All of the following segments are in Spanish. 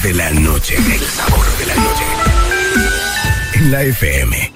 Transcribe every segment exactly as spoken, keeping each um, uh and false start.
de la noche. El sabor de la noche. En la F M.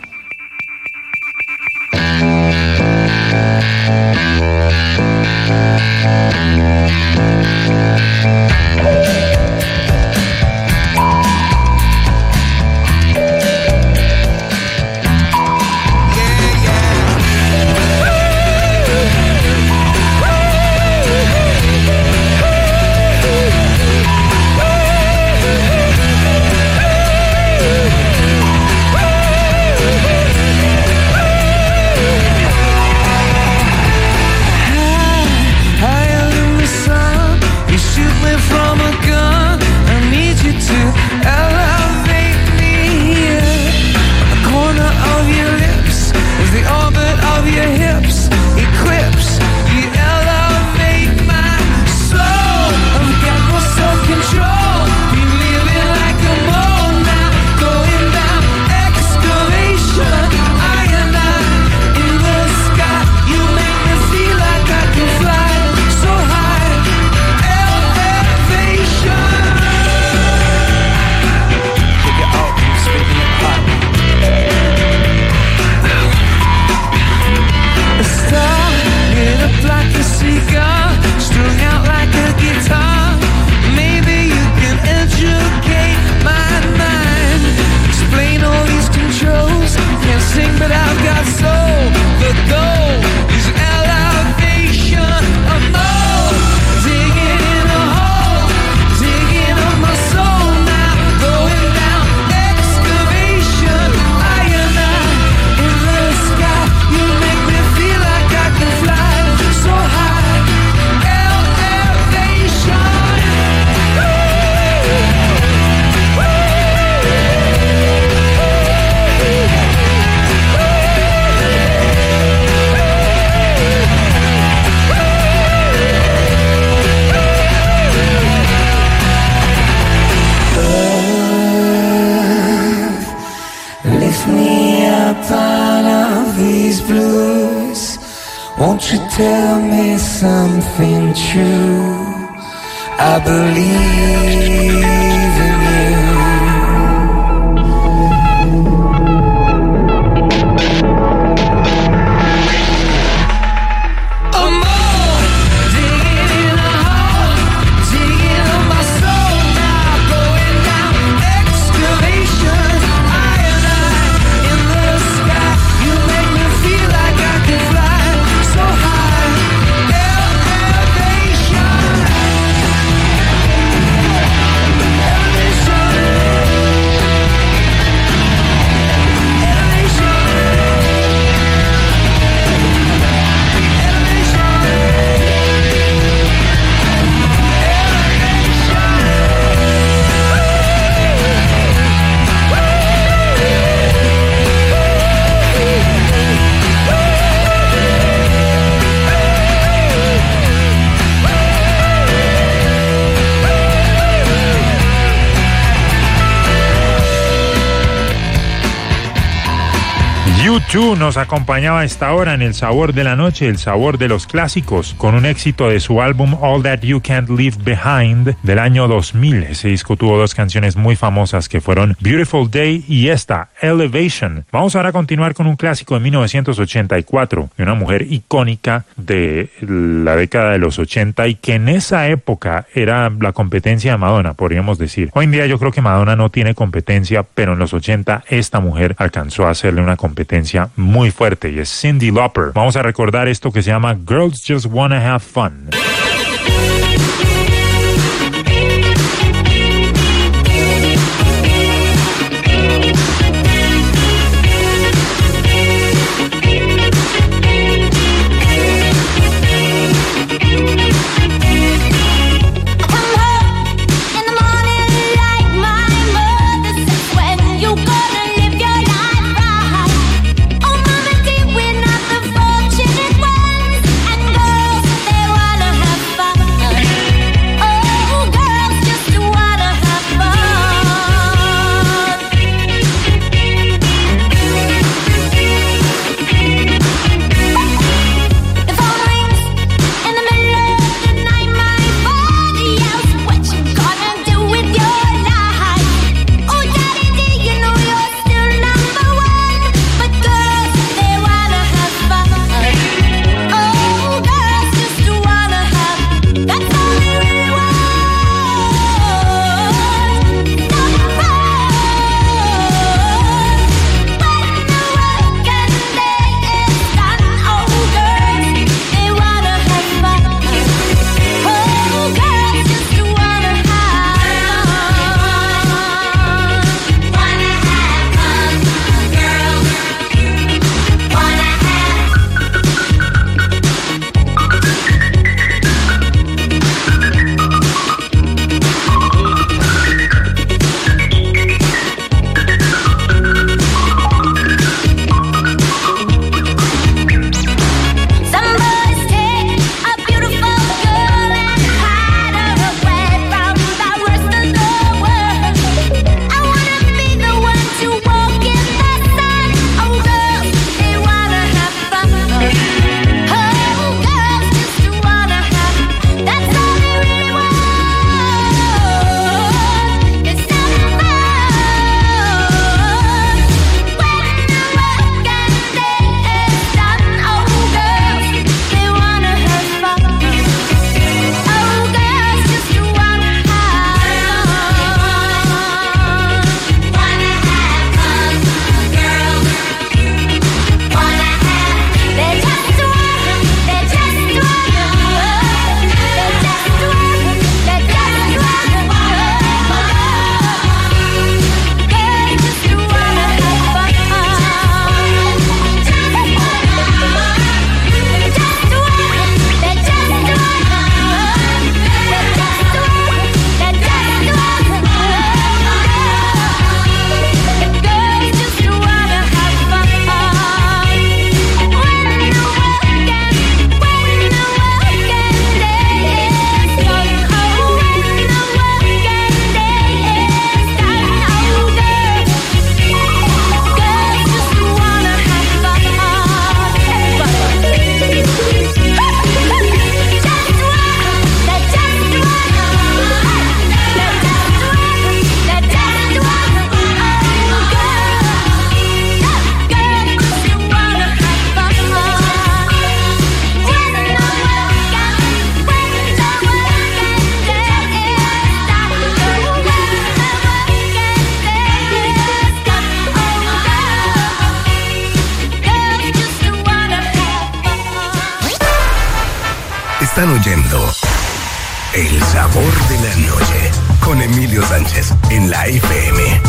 Won't you tell me something true? I believe in you. U dos nos acompañaba a esta hora en el sabor de la noche, el sabor de los clásicos, con un éxito de su álbum All That You Can't Leave Behind del año dos mil. Ese disco tuvo dos canciones muy famosas que fueron Beautiful Day y esta, Elevation. Vamos ahora a continuar con un clásico de mil novecientos ochenta y cuatro, de una mujer icónica de la década de los ochenta y que en esa época era la competencia de Madonna, podríamos decir. Hoy en día yo creo que Madonna no tiene competencia, pero en los ochenta esta mujer alcanzó a hacerle una competencia muy fuerte y es Cyndi Lauper. Vamos a recordar esto que se llama Girls Just Wanna Have Fun. We're not the fortunate ones, and girls, they wanna have fun. Están oyendo El Sabor de la Noche con Emilio Sánchez en la F M.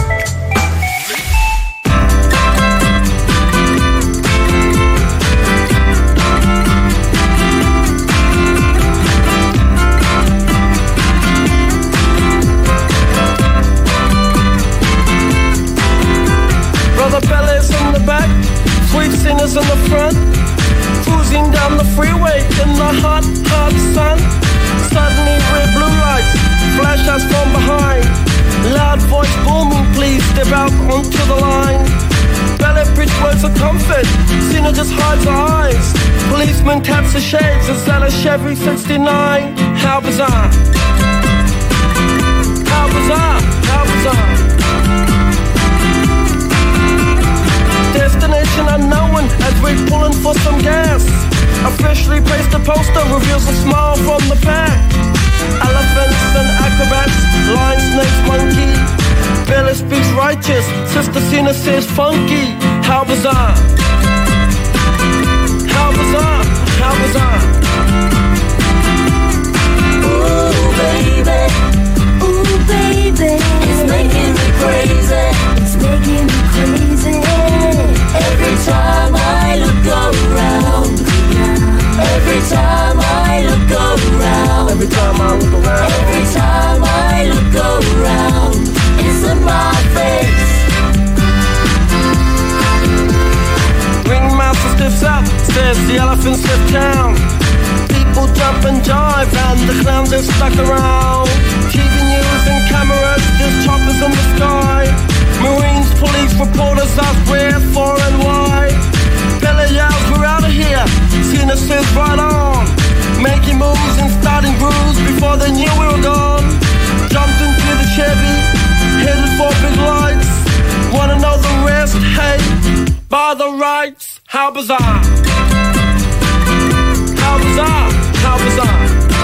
Brother Bellas in the back, sweet singers in the front, cruising down the freeway in the hot, hot sun. Suddenly red blue lights flash us from behind. Loud voice booming, please step out onto the line. Ballet bridge words of comfort, Cena just hides her eyes. Policeman taps the shades, is that a Chevy sixty-nine? How bizarre, how bizarre, how bizarre. Destination unknown as we're pulling for some gas. Officially placed a poster reveals a smile from the pack. Elephants and acrobats, lion, snakes, monkey. Billy speaks righteous, Sister Cena says funky. How bizarre, how bizarre, how bizarre. Ooh baby, ooh baby, it's making me crazy, it's making me crazy. Every time I look around, every time I look around, Every time I look around, every time I look around, it's in my face. Ringmaster stiffs up, says the elephants lift down. People jump and jive and the clowns are stuck around. T V news and cameras, there's choppers in the sky. Marines, police, reporters ask where, for and why. Billy yells, we're out of here. Cena says right on. Making moves and starting grooves before they knew we were gone. Jumped into the Chevy, headed for big lights. Wanna know the rest? Hey, by the rights. How bizarre, how bizarre, how bizarre.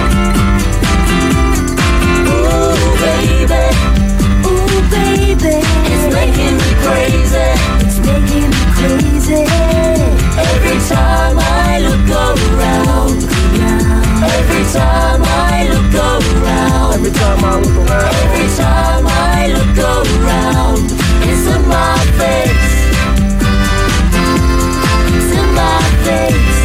Ooh baby, ooh baby, it's making me crazy, it's making me crazy. Every time I look around, every time I look around, Every time I look around, every time I look around, it's in my face, it's in my face.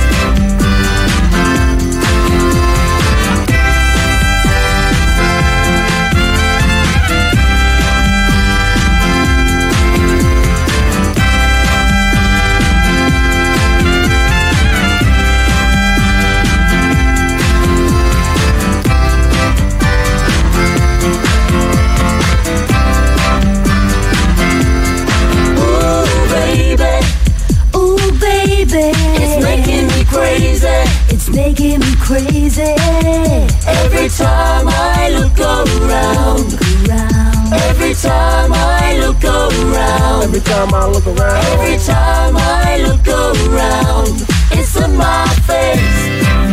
It's making me crazy, it's making me crazy. Every time I look around, every time I look around, every time I look around, every time I look around, it's in my face.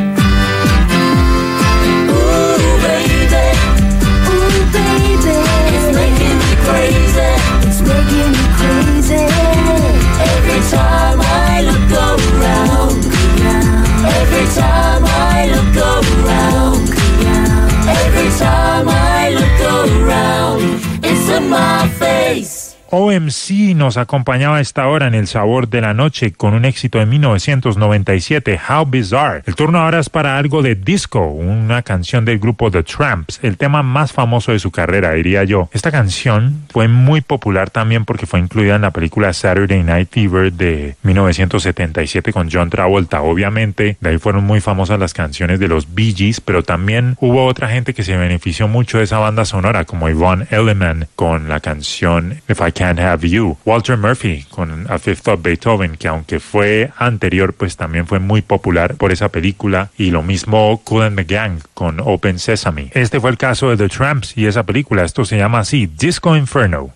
Ooh baby, ooh baby, it's making me crazy, it's making me crazy. Every time I look around, every time I look around, every time I look around, it's in my face. O M C nos acompañaba a esta hora en El Sabor de la Noche con un éxito de mil novecientos noventa y siete, How Bizarre. El turno ahora es para algo de disco, una canción del grupo The Tramps, el tema más famoso de su carrera, diría yo. Esta canción fue muy popular también porque fue incluida en la película Saturday Night Fever de mil novecientos setenta y siete con John Travolta. Obviamente, de ahí fueron muy famosas las canciones de los Bee Gees, pero también hubo otra gente que se benefició mucho de esa banda sonora, como Yvonne Elliman con la canción If I Can't Have You, Walter Murphy con A Fifth of Beethoven, que aunque fue anterior, pues también fue muy popular por esa película, y lo mismo Kool and the Gang con Open Sesame. Este fue el caso de The Tramps y esa película. Esto se llama así, Disco Inferno.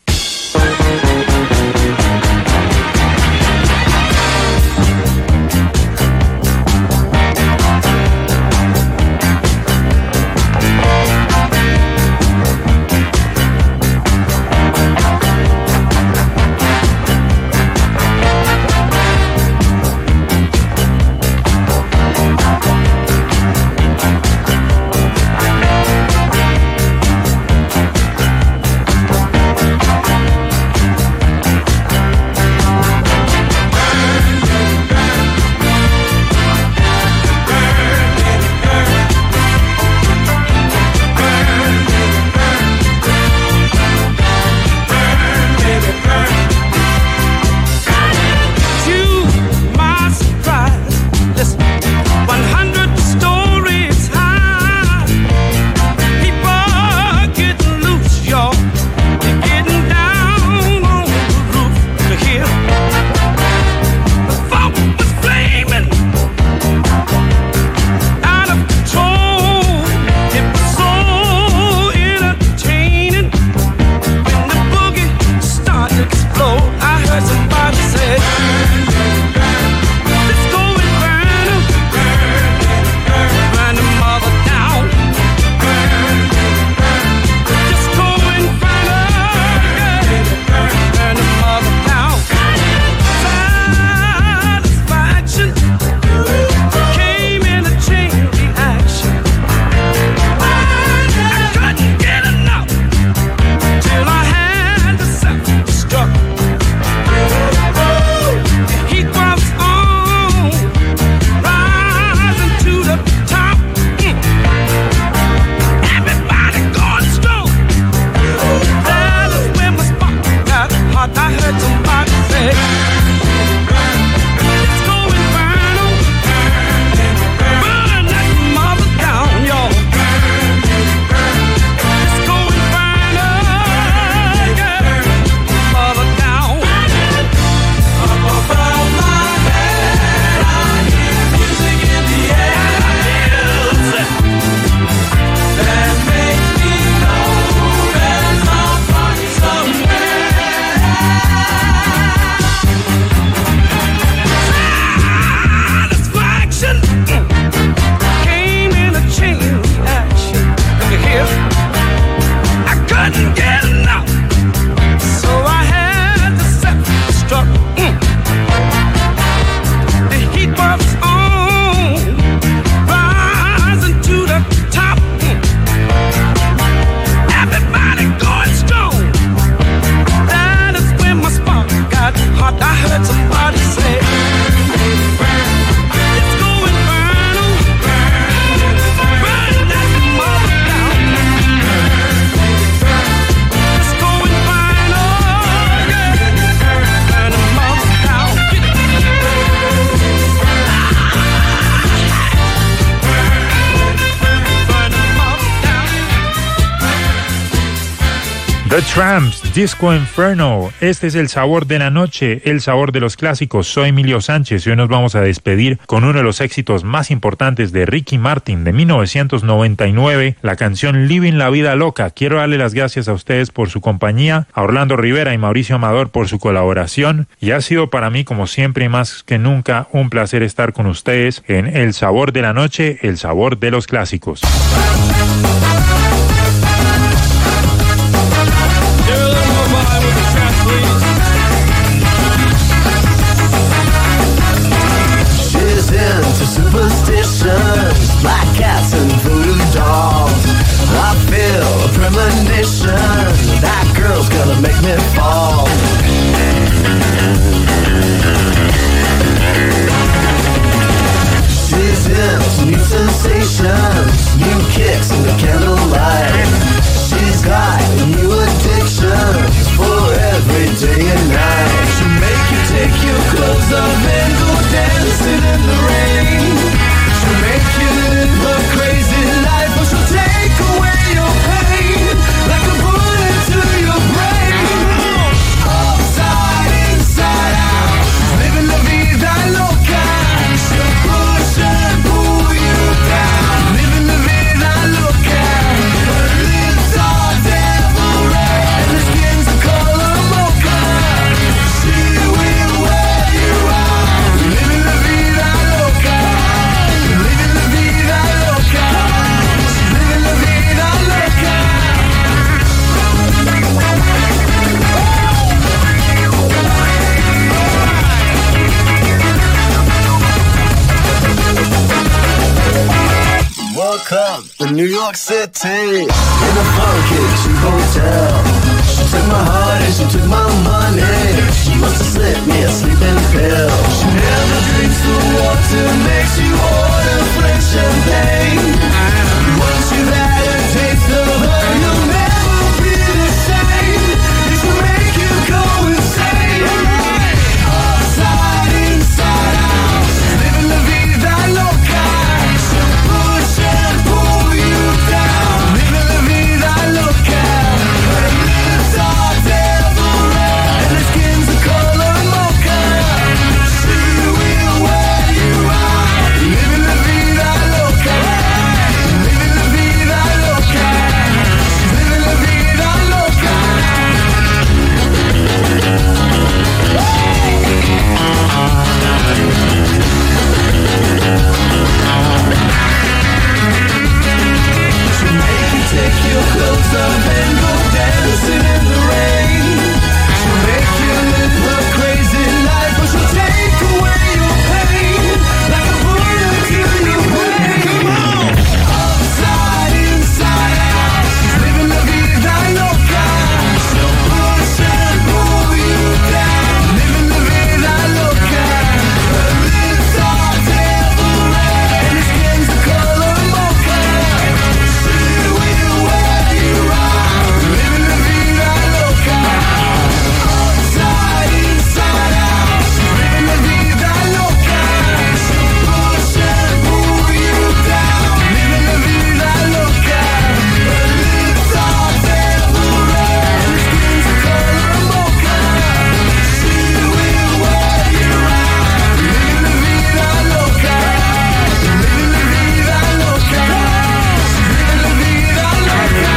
The Tramps, Disco Inferno. Este es el sabor de la noche, el sabor de los clásicos. Soy Emilio Sánchez y hoy nos vamos a despedir con uno de los éxitos más importantes de Ricky Martin de mil novecientos noventa y nueve, la canción Living la Vida Loca. Quiero darle las gracias a ustedes por su compañía, a Orlando Rivera y Mauricio Amador por su colaboración, y ha sido para mí, como siempre y más que nunca, un placer estar con ustedes en El Sabor de la Noche, el sabor de los clásicos. Into superstitions, black cats and voodoo dolls. I feel a premonition, that girl's gonna make me fall. She's into new sensations, new kicks in the candlelight. She's got a new addiction for every day and night. She'll make you take your clothes off and go dancing in the rain. She'll make you live a crazy life, but she'll take away your pain like a bullet to your brain. Upside, inside out, living la vida loca. She'll push and pull you down, living la vida loca. Her lips are devil red and her skin's the color mocha. She will wear you out, living la vida loca, living la vida loca, living la vida loca. Woke up in New York City in a funky cheap hotel. She took my heart and she took my money. She must have slipped me a sleeping pill. She never drinks the water, makes you order French champagne. Once you've had a taste of her, you'll never be the same. This will make you go insane. Upside, inside out, living la vida loca. She'll push and pull you down, living la vida loca. Her lips are devil red and her skin's the color mocha. She will wear you out, living la vida loca, living la vida loca, living la vida loca. She'll make you take your clothes off and go dancing in the rain. She'll make you live a crazy life, but she'll take away your pain like a bullet to your brain. Upside, inside out, she's living la vida loca. She'll push and pull you down, living la vida loca. Her lips are devil red and her skin's the color mocha. She will wear you out, living la vida loca. Upside, inside out, she's living la vida loca. She'll push and pull you down, living la vida loca. Her lips are devil red and her skin's the color mocha. She will wear you out, living la vida loca, living la vida loca. She's living la vida loca.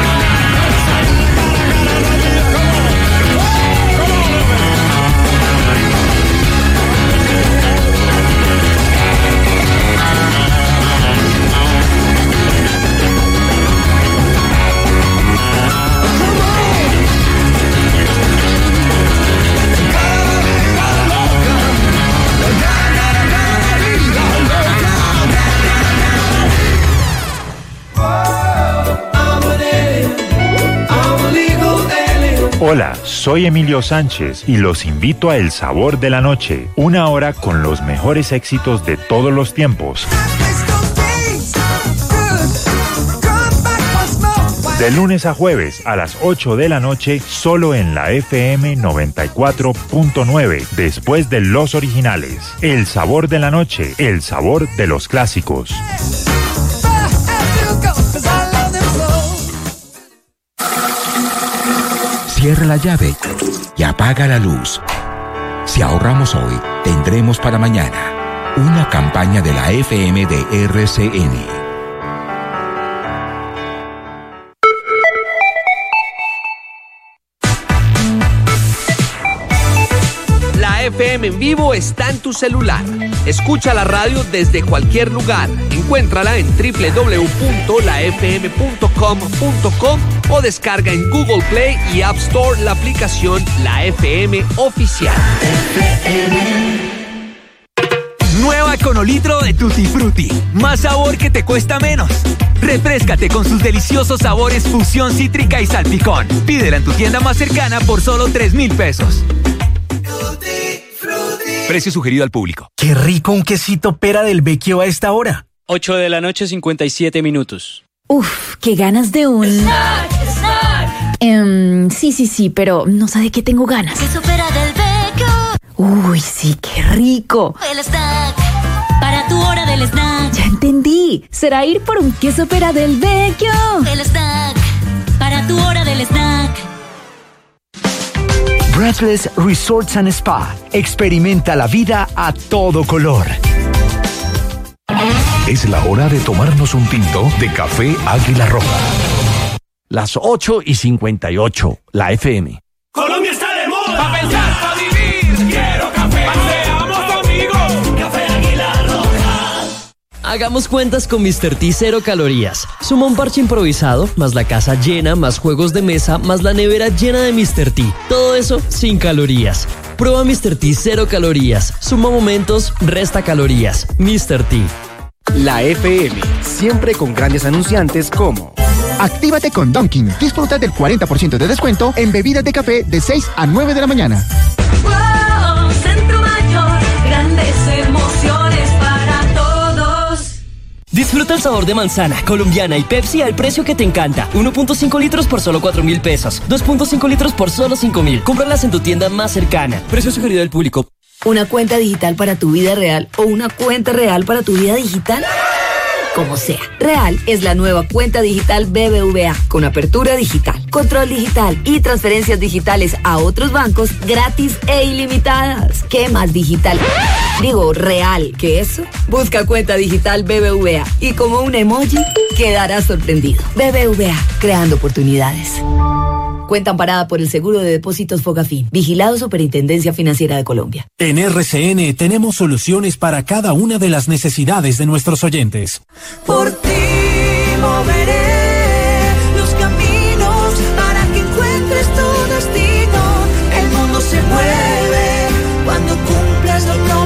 I'm an alien, I'm a legal alien. Hola, soy Emilio Sánchez y los invito a El Sabor de la Noche, una hora con los mejores éxitos de todos los tiempos. De lunes a jueves a las ocho de la noche, solo en la F M noventa y cuatro punto nueve, después de los originales. El Sabor de la Noche, el sabor de los clásicos. cierra la llave y apaga la luz. Si ahorramos hoy, tendremos para mañana. Una campaña de la F M de R C N. F M en vivo está en tu celular. Escucha la radio desde cualquier lugar. Encuéntrala en doble u doble u doble u punto la f m punto com punto co o descarga en Google Play y App Store la aplicación La F M Oficial. Nueva Conolitro de Tutti Frutti. Más sabor que te cuesta menos. Refréscate con sus deliciosos sabores fusión cítrica y salpicón. Pídela en tu tienda más cercana por solo tres mil pesos. Precio sugerido al público. Qué rico un quesito pera del Vecchio a esta hora. ocho de la noche, cincuenta y siete minutos. Uf, qué ganas de un... Snack, snack. Um, sí, sí, sí, pero no sé de qué tengo ganas. Queso pera del Vecchio. Uy, sí, qué rico. El snack, para tu hora del snack. Ya entendí, será ir por un queso pera del Vecchio. El snack, para tu hora del snack. Breathless Resorts and Spa. Experimenta la vida a todo color. Es la hora de tomarnos un tinto de café Águila Roja. Las ocho y cincuenta y ocho, la F M. Colombia está de moda. Pa' pensar, pa' vivir. Quiero café. Seamos amigos. Café Águila Roja. Hagamos cuentas con míster T cero calorías. Suma un parche improvisado, más la casa llena, más juegos de mesa, más la nevera llena de míster T. Todo eso sin calorías. Prueba míster T cero calorías. Suma momentos, resta calorías. míster T. La F M, siempre con grandes anunciantes como... Actívate con Dunkin'. Disfruta del cuarenta por ciento de descuento en bebidas de café de seis a nueve de la mañana. Wow, Centro Mayor, grandes emociones para todos. Disfruta el sabor de manzana, colombiana y Pepsi al precio que te encanta. uno punto cinco litros por solo cuatro mil pesos. dos punto cinco litros por solo cinco mil. Cómpralas en tu tienda más cercana. Precio sugerido del público. ¿Una cuenta digital para tu vida real o una cuenta real para tu vida digital? Como sea, Real es la nueva cuenta digital B B V A con apertura digital, control digital y transferencias digitales a otros bancos gratis e ilimitadas. ¿Qué más digital? Digo, real que eso. Busca cuenta digital B B V A y como un emoji quedarás sorprendido. B B V A, creando oportunidades. Cuenta amparada por el Seguro de Depósitos Fogafín. Vigilado Superintendencia Financiera de Colombia. En R C N tenemos soluciones para cada una de las necesidades de nuestros oyentes. Por ti.